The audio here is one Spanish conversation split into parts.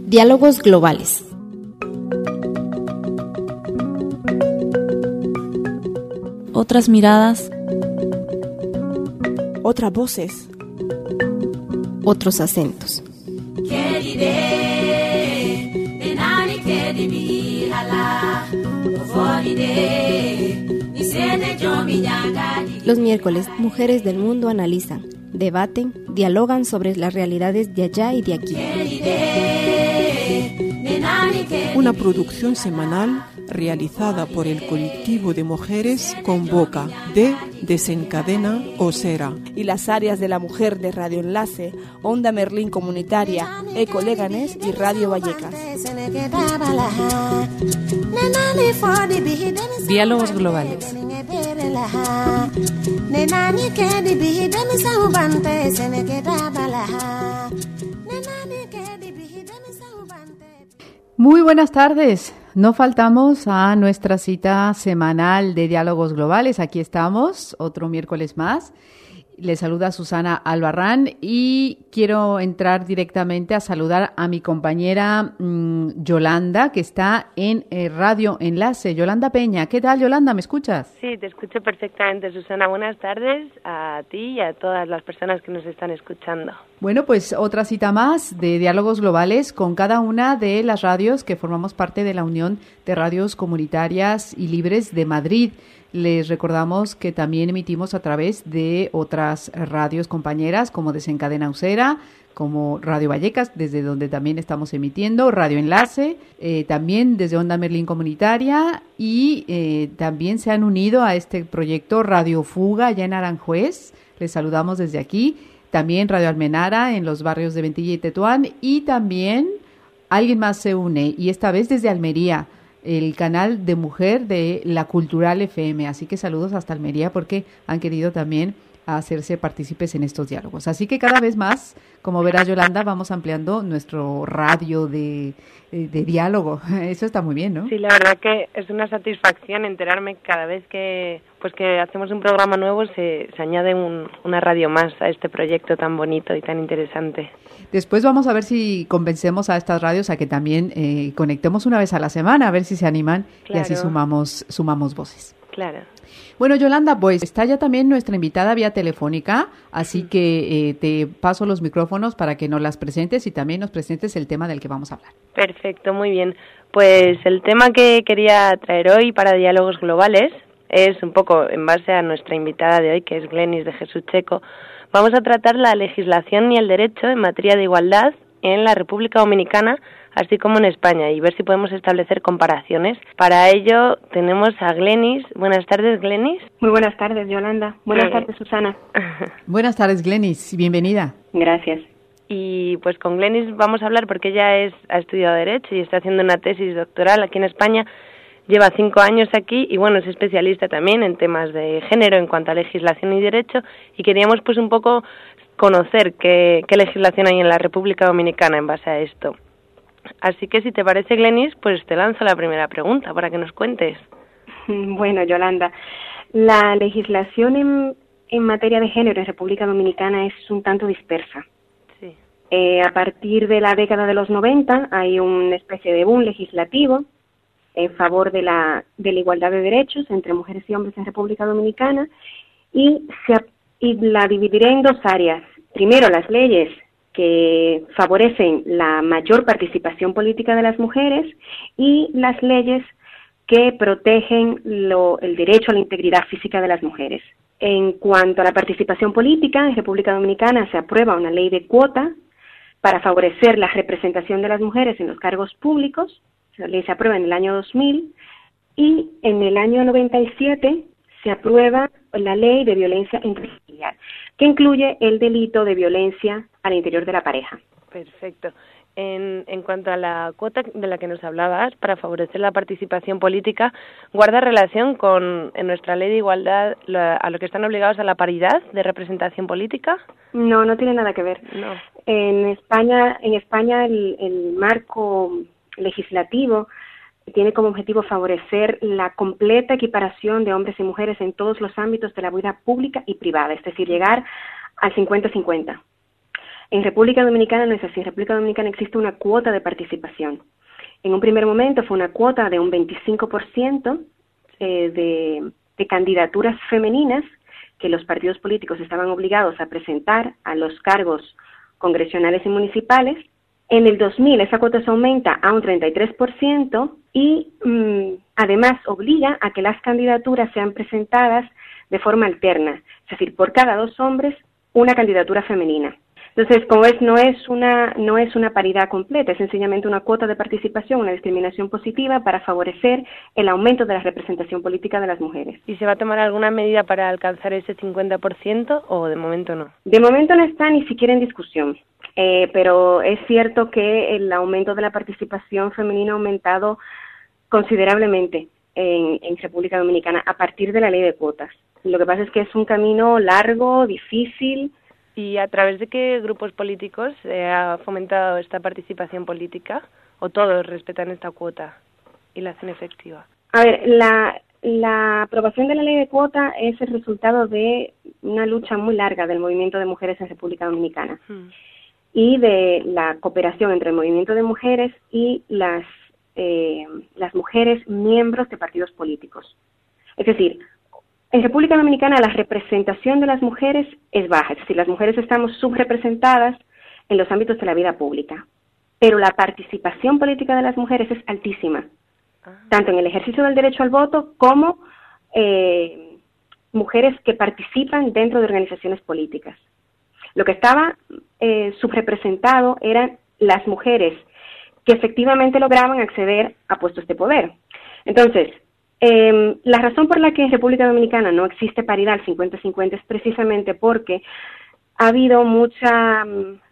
Diálogos globales. Otras miradas. Otras voces. Otros acentos. Los miércoles, mujeres del mundo analizan, debaten, dialogan sobre las realidades de allá y de aquí. Una producción semanal realizada por el colectivo de mujeres Convoca de Desencadena Osera y las áreas de la mujer de Radio Enlace, Onda Merlín Comunitaria, Eco Leganés y Radio Vallecas. Diálogos globales. Muy buenas tardes. No faltamos a nuestra cita semanal de Diálogos Globales. Aquí estamos, otro miércoles más. Les saluda Susana Albarrán y quiero entrar directamente a saludar a mi compañera Yolanda, que está en Radio Enlace. Yolanda Peña. ¿Qué tal, Yolanda? ¿Me escuchas? Sí, te escucho perfectamente, Susana. Buenas tardes a ti y a todas las personas que nos están escuchando. Bueno, pues otra cita más de Diálogos Globales con cada una de las radios que formamos parte de la Unión de Radios Comunitarias y Libres de Madrid. Les recordamos que también emitimos a través de otras radios compañeras como Desencadena Usera, como Radio Vallecas, desde donde también estamos emitiendo, Radio Enlace, también desde Onda Merlín Comunitaria y también se han unido a este proyecto Radio Fuga allá en Aranjuez. Les saludamos desde aquí. También Radio Almenara en los barrios de Ventilla y Tetuán y también alguien más se une y esta vez desde Almería, el canal de mujer de La Cultural FM. Así que saludos hasta Almería porque han querido también hacerse partícipes en estos diálogos. Así que cada vez más, como verás, Yolanda, vamos ampliando nuestro radio de diálogo. Eso está muy bien, ¿no? Sí, la verdad que es una satisfacción enterarme cada vez que hacemos un programa nuevo se añade una radio más a este proyecto tan bonito y tan interesante. Después vamos a ver si convencemos a estas radios a que también conectemos una vez a la semana, a ver si se animan. Claro. Y así sumamos voces. Claro. Bueno, Yolanda, pues está ya también nuestra invitada vía telefónica, así que te paso los micrófonos para que nos las presentes y también nos presentes el tema del que vamos a hablar. Perfecto, muy bien. Pues el tema que quería traer hoy para Diálogos Globales es un poco en base a nuestra invitada de hoy, que es Glenis de Jesús Checo. Vamos a tratar la legislación y el derecho en materia de igualdad en la República Dominicana, así como en España, y ver si podemos establecer comparaciones. Para ello tenemos a Glenis. Buenas tardes, Glenis. Muy buenas tardes, Yolanda. Buenas tardes, Susana. Buenas tardes, Glenis. Bienvenida. Gracias. Y pues con Glenis vamos a hablar porque ella ha estudiado Derecho y está haciendo una tesis doctoral aquí en España. Lleva 5 años aquí y bueno, es especialista también en temas de género en cuanto a legislación y derecho, y queríamos pues un poco conocer qué legislación hay en la República Dominicana en base a esto. Así que si te parece, Glenis, pues te lanzo la primera pregunta para que nos cuentes. Bueno, Yolanda, la legislación en materia de género en República Dominicana es un tanto dispersa. Sí. A partir de la década de los 90 hay una especie de boom legislativo en favor de la igualdad de derechos entre mujeres y hombres en República Dominicana y la dividiré en 2 áreas. Primero, las leyes que favorecen la mayor participación política de las mujeres y las leyes que protegen el derecho a la integridad física de las mujeres. En cuanto a la participación política, en República Dominicana se aprueba una ley de cuota para favorecer la representación de las mujeres en los cargos públicos. La ley se aprueba en el año 2000 y en el año 97 se aprueba la ley de violencia intrafamiliar, que incluye el delito de violencia al interior de la pareja. Perfecto. En cuanto a la cuota de la que nos hablabas, para favorecer la participación política, ¿guarda relación con, en nuestra ley de igualdad, a lo que están obligados a la paridad de representación política? No, no tiene nada que ver. No. En España el marco legislativo tiene como objetivo favorecer la completa equiparación de hombres y mujeres en todos los ámbitos de la vida pública y privada, es decir, llegar al 50-50. En República Dominicana no es así. En República Dominicana existe una cuota de participación. En un primer momento fue una cuota de un 25% de candidaturas femeninas que los partidos políticos estaban obligados a presentar a los cargos congresionales y municipales. En el 2000 esa cuota se aumenta a un 33% y además obliga a que las candidaturas sean presentadas de forma alterna, es decir, por cada 2 hombres, una candidatura femenina. Entonces, como ves, no es una paridad completa, es sencillamente una cuota de participación, una discriminación positiva para favorecer el aumento de la representación política de las mujeres. ¿Y se va a tomar alguna medida para alcanzar ese 50% o de momento no? De momento no está ni siquiera en discusión, pero es cierto que el aumento de la participación femenina ha aumentado considerablemente en República Dominicana a partir de la ley de cuotas. Lo que pasa es que es un camino largo, difícil. ¿Y a través de qué grupos políticos se ha fomentado esta participación política? ¿O todos respetan esta cuota y la hacen efectiva? A ver, la aprobación de la ley de cuota es el resultado de una lucha muy larga del movimiento de mujeres en República Dominicana y de la cooperación entre el movimiento de mujeres y las mujeres miembros de partidos políticos. Es decir, en República Dominicana la representación de las mujeres es baja, es decir, las mujeres estamos subrepresentadas en los ámbitos de la vida pública, pero la participación política de las mujeres es altísima, tanto en el ejercicio del derecho al voto como mujeres que participan dentro de organizaciones políticas. Lo que estaba subrepresentado eran las mujeres que efectivamente lograban acceder a puestos de poder. Entonces, la razón por la que en República Dominicana no existe paridad al 50-50 es precisamente porque ha habido mucha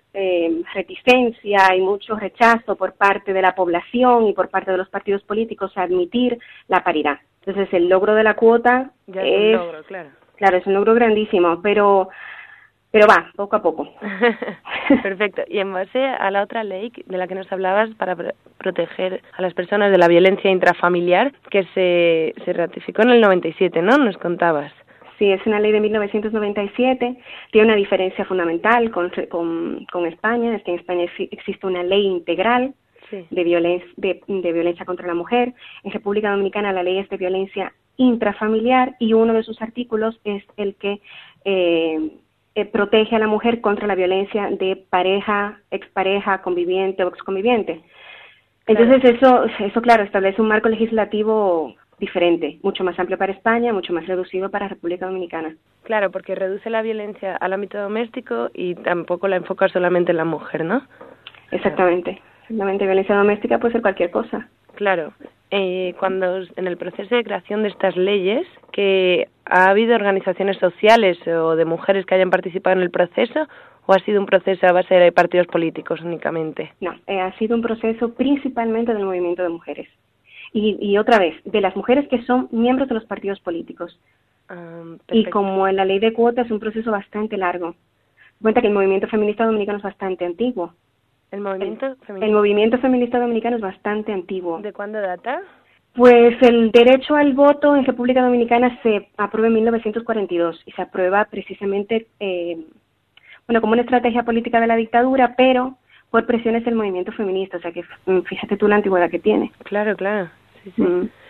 reticencia y mucho rechazo por parte de la población y por parte de los partidos políticos a admitir la paridad. Entonces, el logro de la cuota ya es un logro, claro. Claro, es un logro grandísimo, pero va, poco a poco. Perfecto. Y en base a la otra ley de la que nos hablabas para proteger a las personas de la violencia intrafamiliar, que se ratificó en el 97, ¿no? Nos contabas. Sí, es una ley de 1997. Tiene una diferencia fundamental con España, es que en España existe una ley integral de violencia contra la mujer. En República Dominicana la ley es de violencia intrafamiliar y uno de sus artículos es el que protege a la mujer contra la violencia de pareja, expareja, conviviente o exconviviente. Entonces eso claro, establece un marco legislativo diferente, mucho más amplio para España, mucho más reducido para República Dominicana. Claro, porque reduce la violencia al ámbito doméstico y tampoco la enfoca solamente en la mujer, ¿no? Exactamente. Violencia doméstica puede ser cualquier cosa. Claro. Cuando en el proceso de creación de estas leyes, que ¿ha habido organizaciones sociales o de mujeres que hayan participado en el proceso o ha sido un proceso a base de partidos políticos únicamente? No, ha sido un proceso principalmente del movimiento de mujeres. Y otra vez, de las mujeres que son miembros de los partidos políticos. Y como en la ley de cuotas es un proceso bastante largo. Cuenta que el movimiento feminista dominicano es bastante antiguo. ¿El movimiento feminista? El movimiento feminista dominicano es bastante antiguo. ¿De cuándo data? Pues el derecho al voto en República Dominicana se aprueba en 1942 y se aprueba precisamente como una estrategia política de la dictadura, pero por presiones del movimiento feminista, o sea que fíjate tú la antigüedad que tiene. Claro. Sí.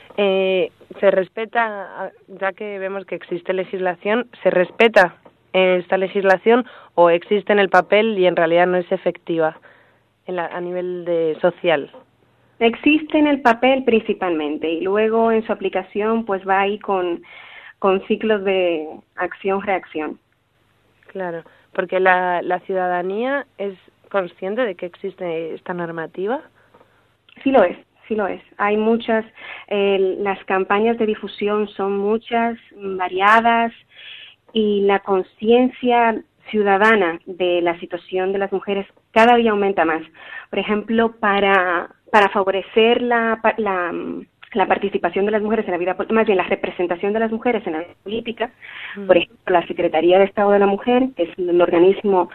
Se respeta, ya que vemos que existe legislación, ¿se respeta esta legislación o existe en el papel y en realidad no es efectiva a nivel social? Existe en el papel principalmente y luego en su aplicación pues va ahí con ciclos de acción-reacción. Claro, porque la ciudadanía es consciente de que existe esta normativa. Sí lo es. Hay muchas, las campañas de difusión son muchas, variadas, y la conciencia ciudadana de la situación de las mujeres cada día aumenta más. Por ejemplo, para favorecer la participación de las mujeres en la vida, más bien la representación de las mujeres en la vida política, por ejemplo, la Secretaría de Estado de la Mujer, que es el organismo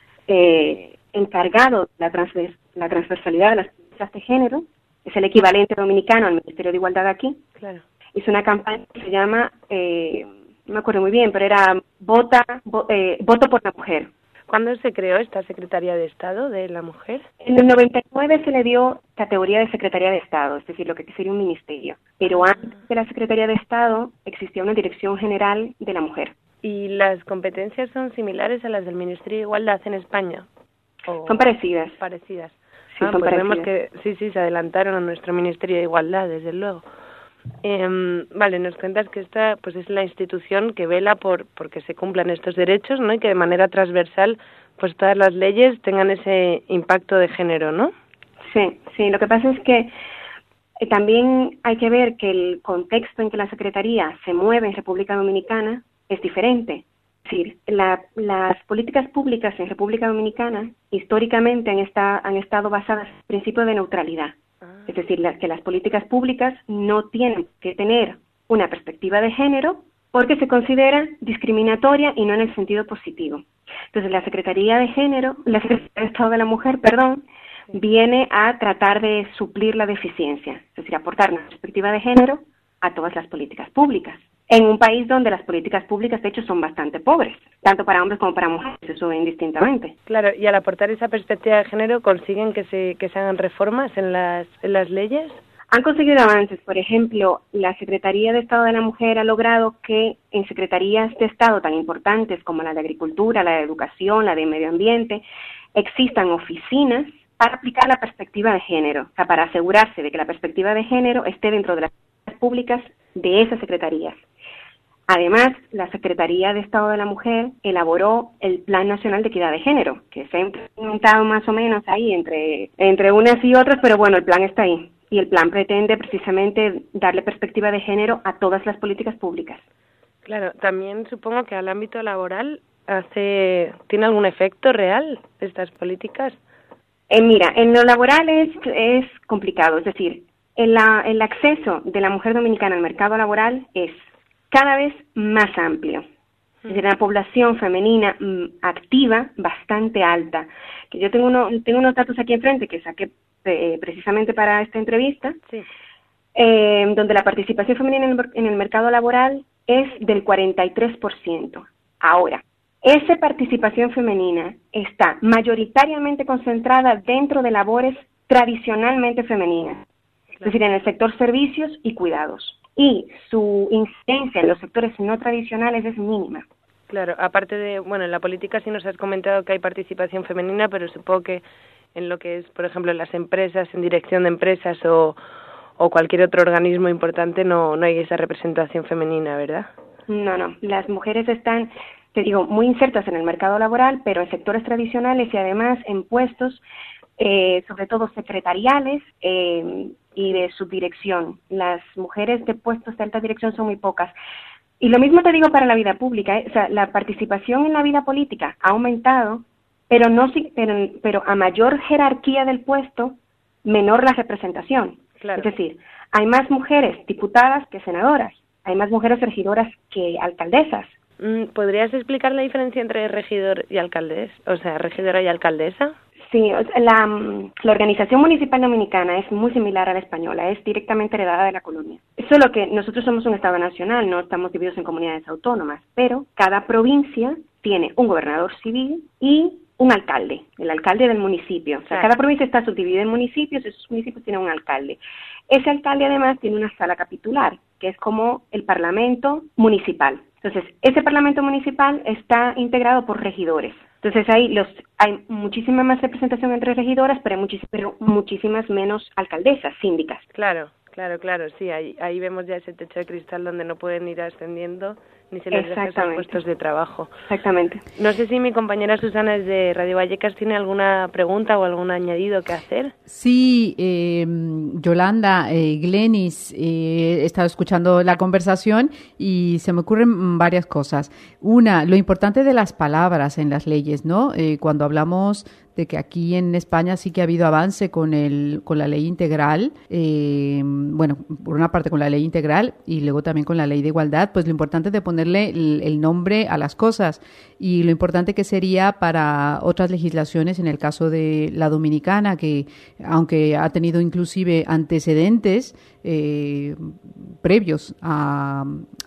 encargado de la transversalidad de las políticas de género, es el equivalente dominicano al Ministerio de Igualdad aquí. Claro. Hizo una campaña que se llama, no me acuerdo muy bien, pero era voto por la mujer. ¿Cuándo se creó esta Secretaría de Estado de la Mujer? En el 99 se le dio categoría de Secretaría de Estado, es decir, lo que sería un ministerio. Pero antes de la Secretaría de Estado existía una Dirección General de la Mujer. ¿Y las competencias son similares a las del Ministerio de Igualdad en España? Son parecidas. Parecidas. Sí, son pues parecidas. vemos que sí, se adelantaron a nuestro Ministerio de Igualdad, desde luego. Vale, nos cuentas que esta pues es la institución que vela porque se cumplan estos derechos, ¿no? Y que de manera transversal pues todas las leyes tengan ese impacto de género, ¿no? Sí, lo que pasa es que también hay que ver que el contexto en que la Secretaría se mueve en República Dominicana es diferente. Es decir, las políticas públicas en República Dominicana históricamente han estado basadas en el principio de neutralidad. Es decir, que las políticas públicas no tienen que tener una perspectiva de género porque se considera discriminatoria y no en el sentido positivo. Entonces, la Secretaría de Estado de la Mujer, viene a tratar de suplir la deficiencia, es decir, aportar una perspectiva de género a todas las políticas públicas. En un país donde las políticas públicas, de hecho, son bastante pobres, tanto para hombres como para mujeres, eso indistintamente. Claro, y al aportar esa perspectiva de género, ¿consiguen que se hagan reformas en las leyes? Han conseguido avances. Por ejemplo, la Secretaría de Estado de la Mujer ha logrado que en secretarías de Estado tan importantes como la de Agricultura, la de Educación, la de Medio Ambiente, existan oficinas para aplicar la perspectiva de género, o sea, para asegurarse de que la perspectiva de género esté dentro de las políticas públicas de esas secretarías. Además, la Secretaría de Estado de la Mujer elaboró el Plan Nacional de Equidad de Género, que se ha implementado más o menos ahí entre unas y otras, pero bueno, el plan está ahí. Y el plan pretende precisamente darle perspectiva de género a todas las políticas públicas. Claro, también supongo que al ámbito laboral ¿tiene algún efecto real estas políticas? Mira, en lo laboral es complicado, es decir, el acceso de la mujer dominicana al mercado laboral es cada vez más amplio. Es decir, una población femenina activa bastante alta. Que yo tengo unos datos aquí enfrente que saqué precisamente para esta entrevista, sí. Donde la participación femenina en el mercado laboral es del 43%. Ahora, esa participación femenina está mayoritariamente concentrada dentro de labores tradicionalmente femeninas, es decir, en el sector servicios y cuidados. Y su incidencia en los sectores no tradicionales es mínima. Claro, aparte de, en la política sí nos has comentado que hay participación femenina, pero supongo que en lo que es, por ejemplo, en las empresas, en dirección de empresas o cualquier otro organismo importante no hay esa representación femenina, ¿verdad? No. Las mujeres están, te digo, muy insertas en el mercado laboral, pero en sectores tradicionales y además en puestos, sobre todo secretariales, y de subdirección. Las mujeres de puestos de alta dirección son muy pocas. Y lo mismo te digo para la vida pública, O sea, la participación en la vida política ha aumentado, pero a mayor jerarquía del puesto, menor la representación. Claro. Es decir, hay más mujeres diputadas que senadoras, hay más mujeres regidoras que alcaldesas. ¿Podrías explicar la diferencia entre regidor y alcaldes? O sea, regidora y alcaldesa. Sí, la organización municipal dominicana es muy similar a la española, es directamente heredada de la colonia. Solo que nosotros somos un Estado nacional, no estamos divididos en comunidades autónomas, pero cada provincia tiene un gobernador civil y un alcalde, el alcalde del municipio. O sea, cada provincia está subdividida en municipios y esos municipios tienen un alcalde. Ese alcalde además tiene una sala capitular, que es como el parlamento municipal. Entonces, ese parlamento municipal está integrado por regidores. Entonces, hay muchísima más representación entre regidoras, pero muchísimas menos alcaldesas, síndicas. Claro, sí, ahí vemos ya ese techo de cristal donde no pueden ir ascendiendo ni se les deja esos puestos de trabajo. Exactamente. No sé si mi compañera Susana desde Radio Vallecas tiene alguna pregunta o algún añadido que hacer. Sí, Yolanda, Glenis, he estado escuchando la conversación y se me ocurren varias cosas. Una, lo importante de las palabras en las leyes, ¿no? Cuando hablamos de que aquí en España sí que ha habido avance con la ley integral, por una parte con la ley integral y luego también con la ley de igualdad, pues lo importante es de ponerle el nombre a las cosas y lo importante que sería para otras legislaciones, en el caso de la dominicana, que aunque ha tenido inclusive antecedentes, previos a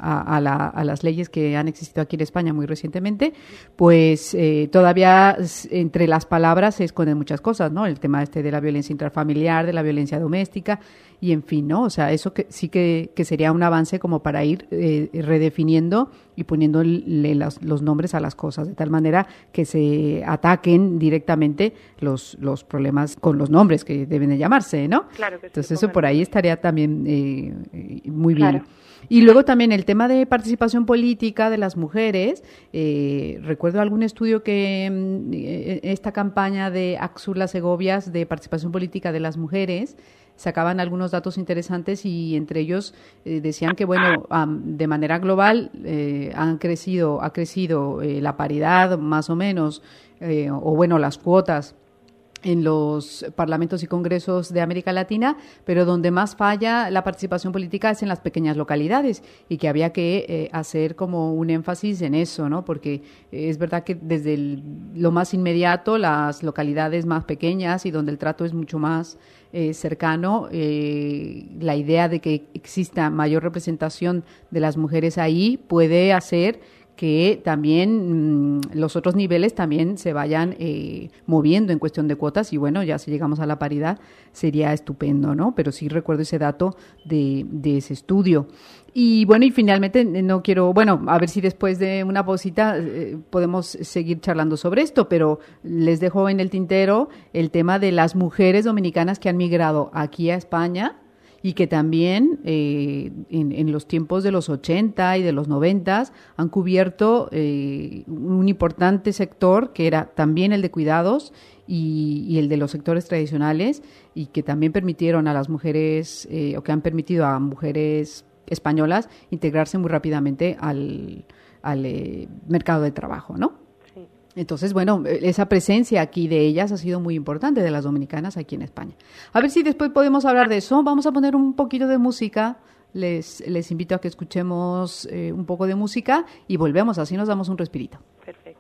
las leyes que han existido aquí en España muy recientemente, pues todavía entre las palabras se esconden muchas cosas, ¿no? El tema de la violencia intrafamiliar, de la violencia doméstica y en fin, ¿no? O sea, eso que sí que sería un avance como para ir redefiniendo y poniéndole los nombres a las cosas, de tal manera que se ataquen directamente los problemas con los nombres que deben de llamarse, ¿no? Claro que sí. Entonces eso por ahí estaría también muy bien. Claro. Y luego también el tema de participación política de las mujeres. Recuerdo algún estudio que esta campaña de Axurla Segovias de participación política de las mujeres sacaban algunos datos interesantes y entre ellos decían que, bueno, de manera global ha crecido la paridad más o menos, o bueno, las cuotas en los parlamentos y congresos de América Latina, pero donde más falla la participación política es en las pequeñas localidades y que había que hacer como un énfasis en eso, ¿no? Porque es verdad que desde lo más inmediato, las localidades más pequeñas y donde el trato es mucho más cercano, la idea de que exista mayor representación de las mujeres ahí puede hacer que también los otros niveles también se vayan moviendo en cuestión de cuotas y bueno, ya si llegamos a la paridad sería estupendo, ¿no? Pero sí recuerdo ese dato de ese estudio. Y bueno, y finalmente no quiero, bueno, a ver si después de una pausita podemos seguir charlando sobre esto, pero les dejo en el tintero el tema de las mujeres dominicanas que han migrado aquí a España y que también en los tiempos de los 80 y de los 90 han cubierto un importante sector que era también el de cuidados y el de los sectores tradicionales y que también permitieron a las mujeres o que han permitido a mujeres españolas integrarse muy rápidamente al mercado de trabajo, ¿no? Entonces, bueno, esa presencia aquí de ellas ha sido muy importante, de las dominicanas aquí en España. A ver si después podemos hablar de eso. Vamos a poner un poquito de música. Les invito a que escuchemos un poco de música y volvemos, así nos damos un respirito. Perfecto.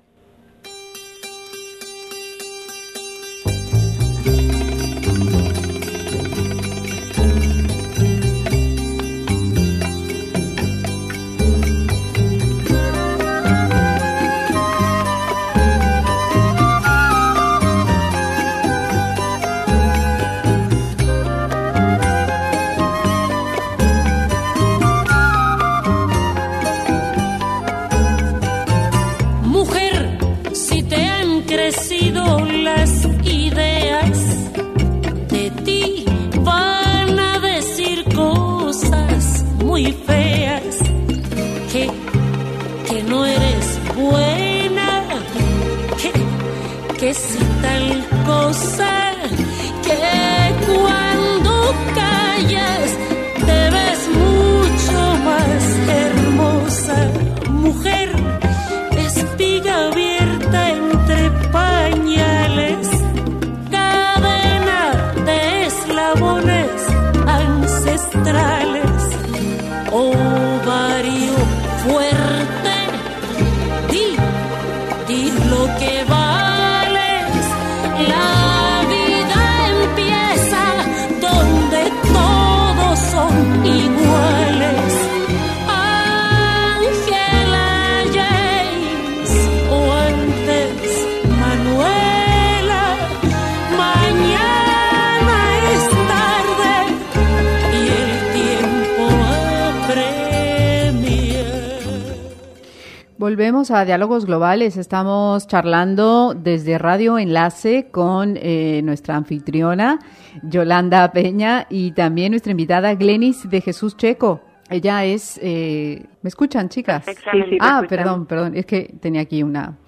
Las ideas de ti van a decir cosas muy feas, que no eres buena, que si tal cosa, que cuando callas te ves mucho más hermosa, mujer, espiga abierta entre pañales, cadena de eslabones ancestrales, ovario fuerte, di lo que vales, la vida empieza donde todos son iguales. Volvemos a Diálogos Globales. Estamos charlando desde Radio Enlace con nuestra anfitriona Yolanda Peña y también nuestra invitada Glenis de Jesús Checo. Ella es... ¿me escuchan, chicas? Sí, perdón, es que tenía aquí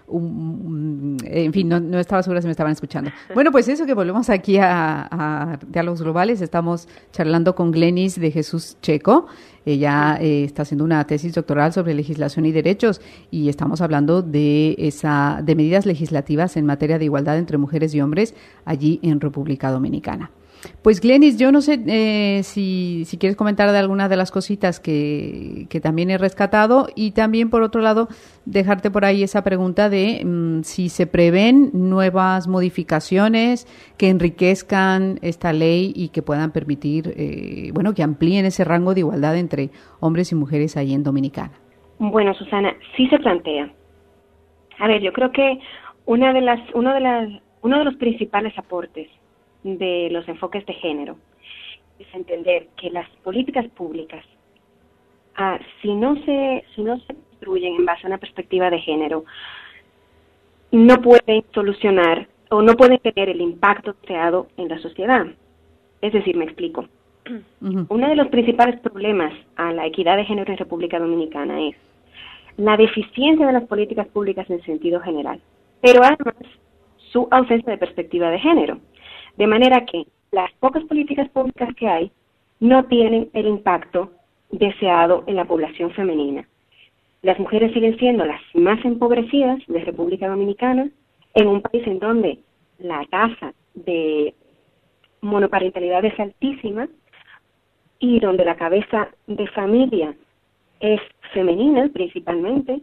en fin, no estaba segura si me estaban escuchando. Bueno, pues eso, que volvemos aquí a Diálogos Globales. Estamos charlando con Glenis de Jesús Checo. Ella está haciendo una tesis doctoral sobre legislación y derechos y estamos hablando de medidas legislativas en materia de igualdad entre mujeres y hombres allí en República Dominicana. Pues Glenis, yo no sé si quieres comentar de algunas de las cositas que también he rescatado, y también, por otro lado, dejarte por ahí esa pregunta de si se prevén nuevas modificaciones que enriquezcan esta ley y que puedan permitir, que amplíen ese rango de igualdad entre hombres y mujeres ahí en Dominicana. Bueno, Susana, sí se plantea. A ver, yo creo que uno de los principales aportes de los enfoques de género es entender que las políticas públicas, si no se construyen en base a una perspectiva de género, no pueden solucionar o no pueden tener el impacto deseado en la sociedad. Es decir, me explico. Uh-huh. Uno de los principales problemas a la equidad de género en República Dominicana es la deficiencia de las políticas públicas en sentido general, pero además su ausencia de perspectiva de género. De manera que las pocas políticas públicas que hay no tienen el impacto deseado en la población femenina. Las mujeres siguen siendo las más empobrecidas de República Dominicana, en un país en donde la tasa de monoparentalidad es altísima y donde la cabeza de familia es femenina principalmente.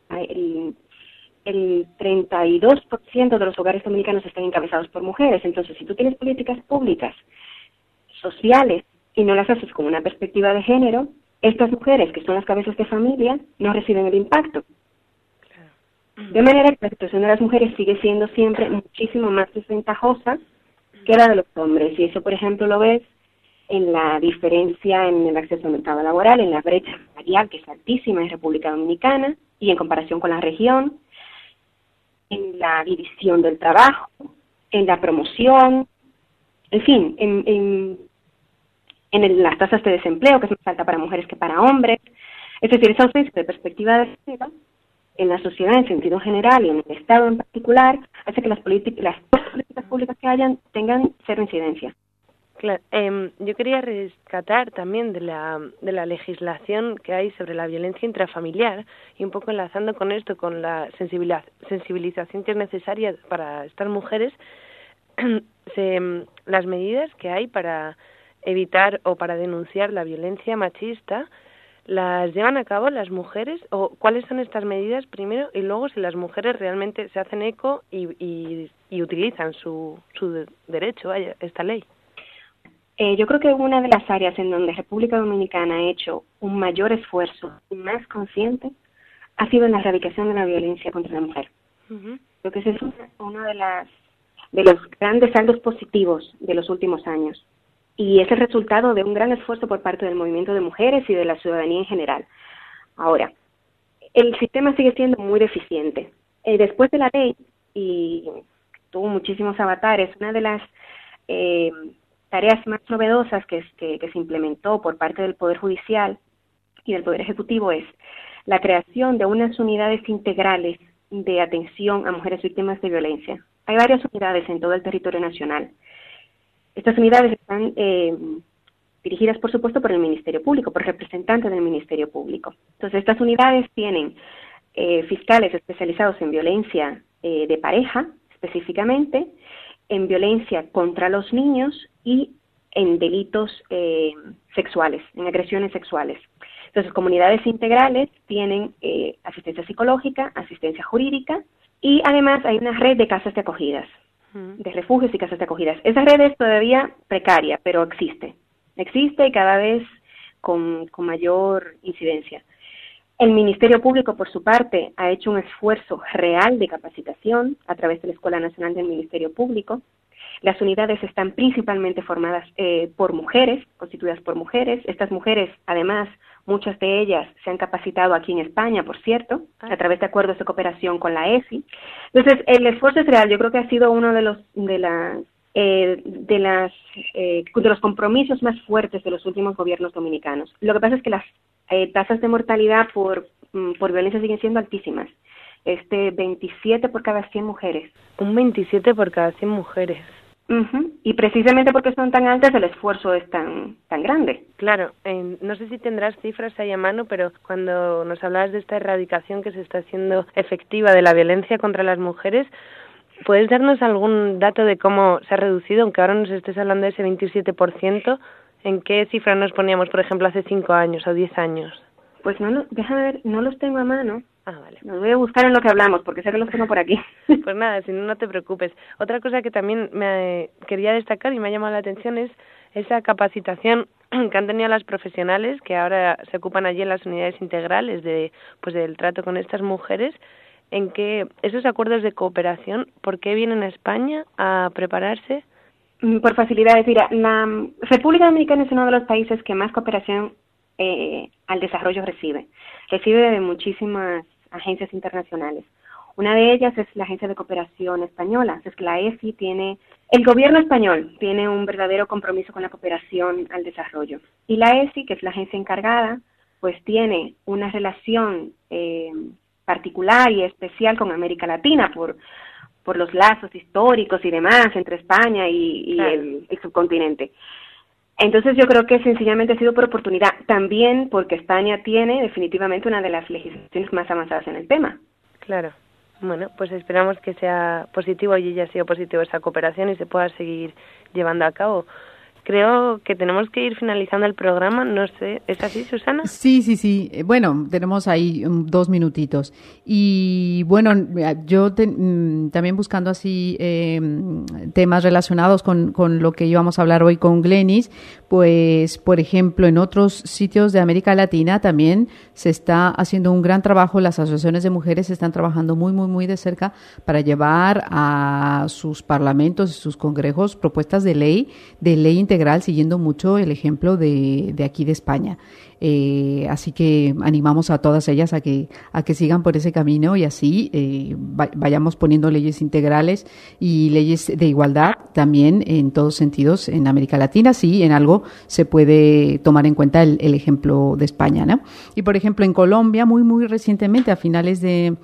El 32% de los hogares dominicanos están encabezados por mujeres. Entonces, si tú tienes políticas públicas sociales y no las haces con una perspectiva de género, estas mujeres, que son las cabezas de familia, no reciben el impacto. De manera que la situación de las mujeres sigue siendo siempre muchísimo más desventajosa que la de los hombres. Y eso, por ejemplo, lo ves en la diferencia en el acceso al mercado laboral, en la brecha salarial, que es altísima en República Dominicana, y en comparación con la región, en la división del trabajo, en la promoción, en fin, en las tasas de desempleo, que es más alta para mujeres que para hombres. Es decir, esa ausencia de perspectiva de género en la sociedad en sentido general y en el Estado en particular hace que las políticas públicas que hayan tengan cero incidencia. Claro, yo quería rescatar también de la legislación que hay sobre la violencia intrafamiliar, y un poco enlazando con esto, con la sensibilización que es necesaria para estas mujeres, las medidas que hay para evitar o para denunciar la violencia machista, ¿las llevan a cabo las mujeres? ¿O cuáles son estas medidas primero? Y luego, si las mujeres realmente se hacen eco y utilizan su derecho a esta ley. Yo creo que una de las áreas en donde República Dominicana ha hecho un mayor esfuerzo y más consciente ha sido en la erradicación de la violencia contra la mujer. Uh-huh. Creo que ese es uno de los grandes saldos positivos de los últimos años. Y es el resultado de un gran esfuerzo por parte del movimiento de mujeres y de la ciudadanía en general. Ahora, el sistema sigue siendo muy deficiente. Después de la ley, y tuvo muchísimos avatares, una de las tareas más novedosas que se implementó por parte del Poder Judicial y del Poder Ejecutivo es la creación de unas unidades integrales de atención a mujeres víctimas de violencia. Hay varias unidades en todo el territorio nacional. Estas unidades están dirigidas, por supuesto, por el Ministerio Público, por representantes del Ministerio Público. Entonces, estas unidades tienen fiscales especializados en violencia de pareja, específicamente, en violencia contra los niños y en delitos sexuales, en agresiones sexuales. Entonces, comunidades integrales tienen asistencia psicológica, asistencia jurídica, y además hay una red de casas de acogidas, de refugios y casas de acogidas. Esa red es todavía precaria, pero existe y cada vez con mayor incidencia. El Ministerio Público, por su parte, ha hecho un esfuerzo real de capacitación a través de la Escuela Nacional del Ministerio Público. Las unidades están principalmente formadas por mujeres, constituidas por mujeres. Estas mujeres, además, muchas de ellas se han capacitado aquí en España, por cierto, a través de acuerdos de cooperación con la ESI. Entonces, el esfuerzo es real. Yo creo que ha sido uno de los compromisos más fuertes de los últimos gobiernos dominicanos. Lo que pasa es que las tasas de mortalidad por violencia siguen siendo altísimas. 27 por cada 100 mujeres. Un 27 por cada 100 mujeres. Uh-huh. Y precisamente porque son tan altas, el esfuerzo es tan grande. Claro, no sé si tendrás cifras ahí a mano, pero cuando nos hablabas de esta erradicación que se está haciendo efectiva de la violencia contra las mujeres, ¿Puedes darnos algún dato de cómo se ha reducido, aunque ahora nos estés hablando de ese 27%? ¿En qué cifra nos poníamos, por ejemplo, hace 5 años o 10 años? Pues déjame ver, no los tengo a mano. Vale. Los voy a buscar en lo que hablamos, porque sé que los tengo por aquí. Pues nada, si no, no te preocupes. Otra cosa que también me quería destacar y me ha llamado la atención es esa capacitación que han tenido las profesionales que ahora se ocupan allí en las unidades integrales del trato con estas mujeres, en que esos acuerdos de cooperación, ¿por qué vienen a España a prepararse? Por facilidades. Mira, la República Dominicana es uno de los países que más cooperación al desarrollo recibe. Recibe de muchísimas agencias internacionales. Una de ellas es la Agencia de Cooperación Española. Es que la ESI el gobierno español tiene un verdadero compromiso con la cooperación al desarrollo. Y la ESI, que es la agencia encargada, pues tiene una relación particular y especial con América Latina por los lazos históricos y demás entre España y claro, el subcontinente. Entonces yo creo que sencillamente ha sido por oportunidad, también porque España tiene definitivamente una de las legislaciones más avanzadas en el tema. Claro. Bueno, pues esperamos que sea positivo y haya sido positivo esa cooperación y se pueda seguir llevando a cabo. Creo que tenemos que ir finalizando el programa, no sé, ¿es así, Susana? Sí. Bueno, tenemos ahí 2 minutitos. Y bueno, yo también buscando así temas relacionados con lo que íbamos a hablar hoy con Glenis, pues, por ejemplo, en otros sitios de América Latina también se está haciendo un gran trabajo. Las asociaciones de mujeres están trabajando muy de cerca para llevar a sus parlamentos y sus congresos propuestas de ley integral, siguiendo mucho el ejemplo de aquí de España. Así que animamos a todas ellas a que sigan por ese camino y así vayamos poniendo leyes integrales y leyes de igualdad también en todos sentidos en América Latina. Sí, en algo se puede tomar en cuenta el ejemplo de España, ¿no? Y por ejemplo en Colombia muy recientemente, a finales de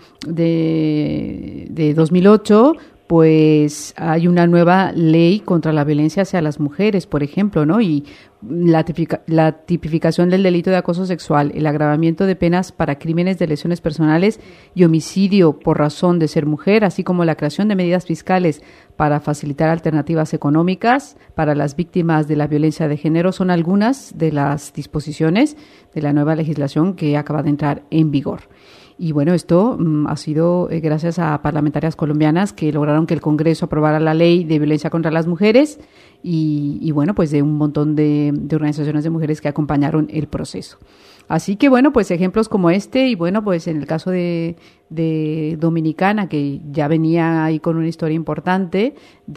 2008, pues hay una nueva ley contra la violencia hacia las mujeres, por ejemplo, ¿no? Y la tipificación del delito de acoso sexual, el agravamiento de penas para crímenes de lesiones personales y homicidio por razón de ser mujer, así como la creación de medidas fiscales para facilitar alternativas económicas para las víctimas de la violencia de género, son algunas de las disposiciones de la nueva legislación que acaba de entrar en vigor. Y bueno, esto ha sido gracias a parlamentarias colombianas que lograron que el Congreso aprobara la ley de violencia contra las mujeres y bueno, pues de un montón de organizaciones de mujeres que acompañaron el proceso. Así que bueno, pues ejemplos como este y bueno, pues en el caso de Dominicana, que ya venía ahí con una historia importante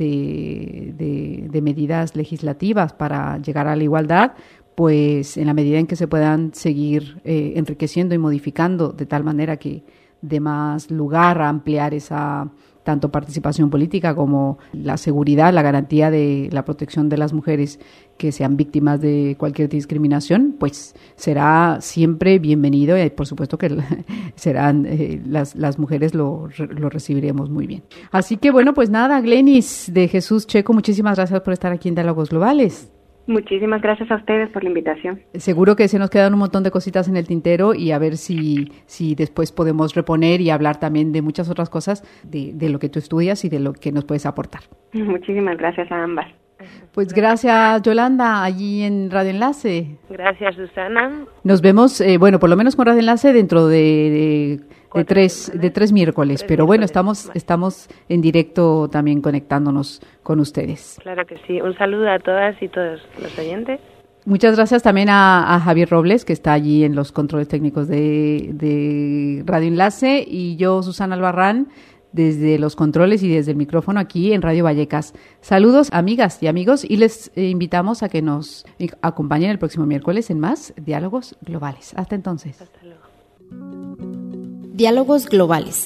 de medidas legislativas para llegar a la igualdad, pues en la medida en que se puedan seguir enriqueciendo y modificando de tal manera que dé más lugar a ampliar esa tanto participación política como la seguridad, la garantía de la protección de las mujeres que sean víctimas de cualquier discriminación, pues será siempre bienvenido y por supuesto que serán las mujeres lo recibiremos muy bien. Así que bueno, pues nada, Glenis de Jesús Checo, muchísimas gracias por estar aquí en Diálogos Globales. Muchísimas gracias a ustedes por la invitación. Seguro que se nos quedan un montón de cositas en el tintero y a ver si después podemos reponer y hablar también de muchas otras cosas de lo que tú estudias y de lo que nos puedes aportar. Muchísimas gracias a ambas. Pues gracias, Yolanda, allí en Radio Enlace. Gracias, Susana. Nos vemos, bueno, por lo menos con Radio Enlace dentro de tres miércoles, pero bueno, estamos en directo también conectándonos con ustedes. Claro que sí. Un saludo a todas y todos los oyentes. Muchas gracias también a Javier Robles, que está allí en los controles técnicos de Radio Enlace, y yo, Susana Albarrán, desde los controles y desde el micrófono aquí en Radio Vallecas. Saludos, amigas y amigos, y les invitamos a que nos acompañen el próximo miércoles en más Diálogos Globales. Hasta entonces. Hasta luego. Diálogos Globales.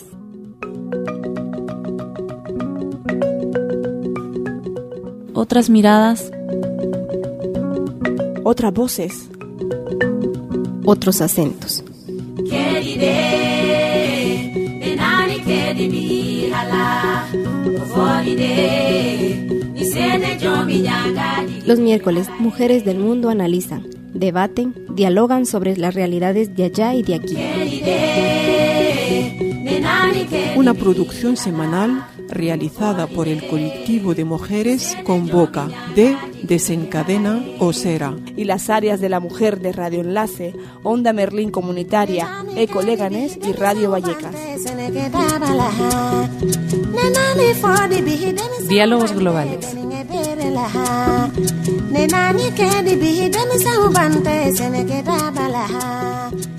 Otras miradas. Otras voces. Otros acentos. Los miércoles, mujeres del mundo analizan, debaten, dialogan sobre las realidades de allá y de aquí. Una producción semanal realizada por el colectivo de mujeres Convoca, de Desencadena Osera. Y las áreas de la mujer de Radio Enlace, Onda Merlín Comunitaria, Eco Leganés y Radio Vallecas. Diálogos globales. Nenani kedi bihi demi sa ubante seneke dabala.